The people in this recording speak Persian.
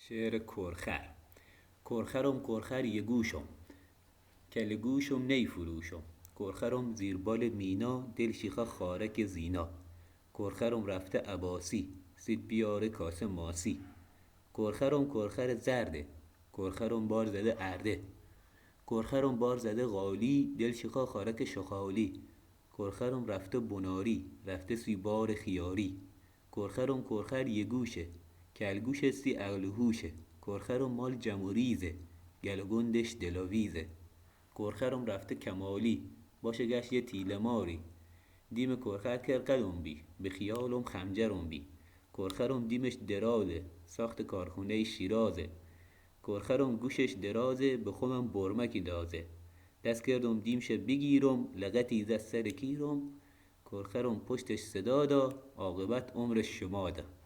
شعر کرخر. کرخرم کرخر یه گوشم، کل گوشم نی فروشم. کرخرم زیر بال مینا، دل شیخا خارک زینا. کرخرم رفته عباسی، سید بیاره کاسه ماسی. کرخرم کرخر زرده، کرخرم بار زده ارده. کرخرم بار زده قالی، دل شیخا خارک شخالی. کرخرم رفته بناری، رفته سی بار خیاری. کرخرم کرخر یه گوشه، کل گوش سی عقل و هوشه. کرخرم مال جمع و ریزه، گل و گندش دلاویزه. کرخرم رفته کمالی، باشه گشت یه تیله ماری. دیم کرخر کرد قدم بی، به خیالم خنجرم بی. کرخرم دیمش درازه، ساخت کارخونه شیرازه. کرخرم گوشش درازه، به خودم برمکی دازه. دست کردم دیمش بگیرم، لغتی زد سر کیرم. کرخرم پشتش صدا دا، عاقبت عمرش شمادا.